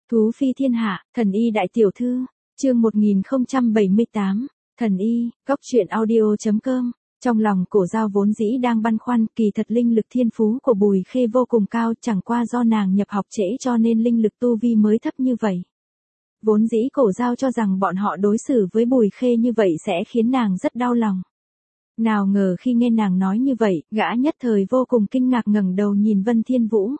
Thú phi thiên hạ, thần y đại tiểu thư, chương 1078, thần y, góc truyện audio.com. Trong lòng Cổ Dao vốn dĩ đang băn khoăn, kỳ thật linh lực thiên phú của Bùi Khê vô cùng cao, chẳng qua do nàng nhập học trễ cho nên linh lực tu vi mới thấp như vậy. Vốn dĩ Cổ Dao cho rằng bọn họ đối xử với Bùi Khê như vậy sẽ khiến nàng rất đau lòng. Nào ngờ khi nghe nàng nói như vậy, gã nhất thời vô cùng kinh ngạc ngẩng đầu nhìn Vân Thiên Vũ.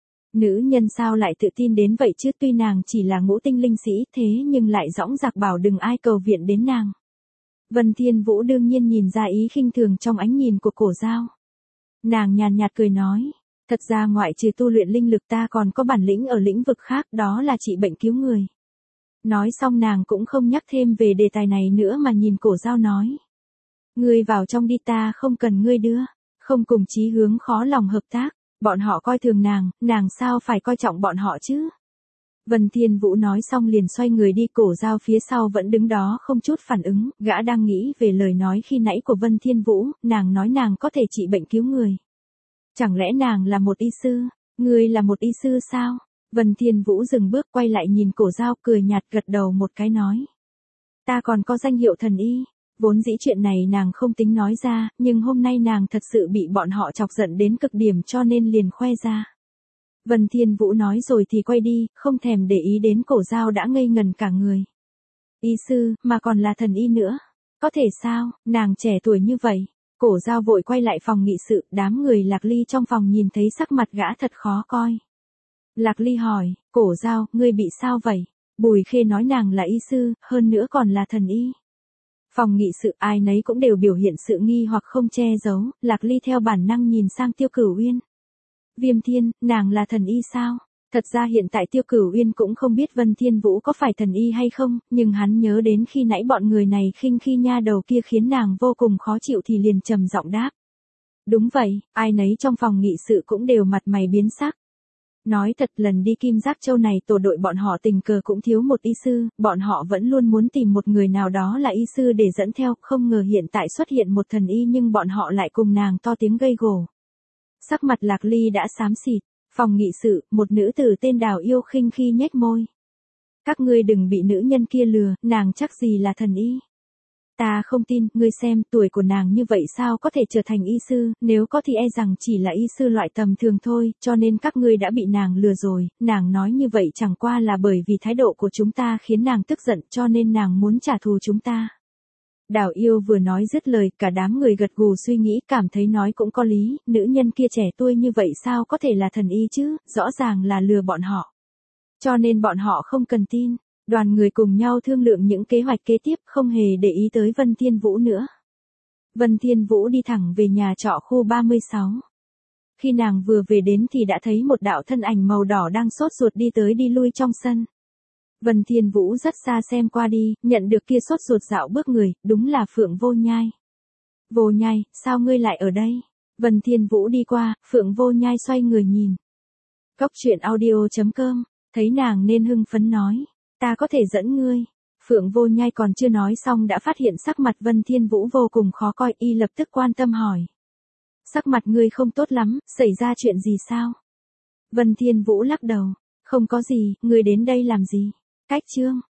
Nữ nhân sao lại tự tin đến vậy chứ, tuy nàng chỉ là ngũ tinh linh sĩ thế nhưng lại dõng dạc bảo đừng ai cầu viện đến nàng. Vân Thiên Vũ đương nhiên nhìn ra ý khinh thường trong ánh nhìn của Cổ Dao. Nàng nhàn nhạt cười nói, thật ra ngoại trừ tu luyện linh lực ta còn có bản lĩnh ở lĩnh vực khác, đó là trị bệnh cứu người. Nói xong nàng cũng không nhắc thêm về đề tài này nữa mà nhìn Cổ Dao nói. Ngươi vào trong đi, ta không cần ngươi đưa, không cùng chí hướng khó lòng hợp tác. Bọn họ coi thường nàng sao phải coi trọng bọn họ chứ? Vân Thiên Vũ nói xong liền xoay người đi, Cổ Dao phía sau vẫn đứng đó không chút phản ứng, gã đang nghĩ về lời nói khi nãy của Vân Thiên Vũ, nàng nói nàng có thể trị bệnh cứu người. Chẳng lẽ nàng là một y sư? Ngươi là một y sư sao? Vân Thiên Vũ dừng bước quay lại nhìn Cổ Dao cười nhạt gật đầu một cái nói. Ta còn có danh hiệu thần y. Vốn dĩ chuyện này nàng không tính nói ra, nhưng hôm nay nàng thật sự bị bọn họ chọc giận đến cực điểm cho nên liền khoe ra. Vân Thiên Vũ nói rồi thì quay đi, không thèm để ý đến Cổ Dao đã ngây ngần cả người. Y sư, mà còn là thần y nữa. Có thể sao, nàng trẻ tuổi như vậy. Cổ Dao vội quay lại phòng nghị sự, đám người Lạc Ly trong phòng nhìn thấy sắc mặt gã thật khó coi. Lạc Ly hỏi, Cổ Dao, ngươi bị sao vậy? Bùi Khê nói nàng là y sư, hơn nữa còn là thần y. Phòng nghị sự ai nấy cũng đều biểu hiện sự nghi hoặc không che giấu, Lạc Ly theo bản năng nhìn sang Tiêu Cửu Uyên. Viêm Thiên, nàng là thần y sao? Thật ra hiện tại Tiêu Cửu Uyên cũng không biết Vân Thiên Vũ có phải thần y hay không, nhưng hắn nhớ đến khi nãy bọn người này khinh khi nha đầu kia khiến nàng vô cùng khó chịu thì liền trầm giọng đáp. Đúng vậy, ai nấy trong phòng nghị sự cũng đều mặt mày biến sắc. Nói thật, lần đi Kim Giác Châu này tổ đội bọn họ tình cờ cũng thiếu một y sư, bọn họ vẫn luôn muốn tìm một người nào đó là y sư để dẫn theo, không ngờ hiện tại xuất hiện một thần y nhưng bọn họ lại cùng nàng to tiếng gây gổ. Sắc mặt Lạc Ly đã xám xịt, phòng nghị sự, một nữ tử tên Đào Yêu khinh khi nhếch môi. Các ngươi đừng bị nữ nhân kia lừa, nàng chắc gì là thần y. Ta không tin, ngươi xem, tuổi của nàng như vậy sao có thể trở thành y sư, nếu có thì e rằng chỉ là y sư loại tầm thường thôi, cho nên các ngươi đã bị nàng lừa rồi, nàng nói như vậy chẳng qua là bởi vì thái độ của chúng ta khiến nàng tức giận cho nên nàng muốn trả thù chúng ta. Đào Yêu vừa nói dứt lời, cả đám người gật gù suy nghĩ cảm thấy nói cũng có lý, nữ nhân kia trẻ tuổi như vậy sao có thể là thần y chứ, rõ ràng là lừa bọn họ. Cho nên bọn họ không cần tin. Đoàn người cùng nhau thương lượng những kế hoạch kế tiếp, không hề để ý tới Vân Thiên Vũ nữa. Vân Thiên Vũ đi thẳng về nhà trọ khu 36. Khi nàng vừa về đến thì đã thấy một đạo thân ảnh màu đỏ đang sốt ruột đi tới đi lui trong sân. Vân Thiên Vũ rất xa xem qua đi, nhận được kia sốt ruột dạo bước người, đúng là Phượng Vô Nhai. Vô Nhai, sao ngươi lại ở đây? Vân Thiên Vũ đi qua, Phượng Vô Nhai xoay người nhìn. Góc truyện audio.com, thấy nàng nên hưng phấn nói. Ta có thể dẫn ngươi. Phượng Vô Nhai còn chưa nói xong đã phát hiện sắc mặt Vân Thiên Vũ vô cùng khó coi, y lập tức quan tâm hỏi. Sắc mặt ngươi không tốt lắm, xảy ra chuyện gì sao? Vân Thiên Vũ lắc đầu. Không có gì, ngươi đến đây làm gì? Cách chương.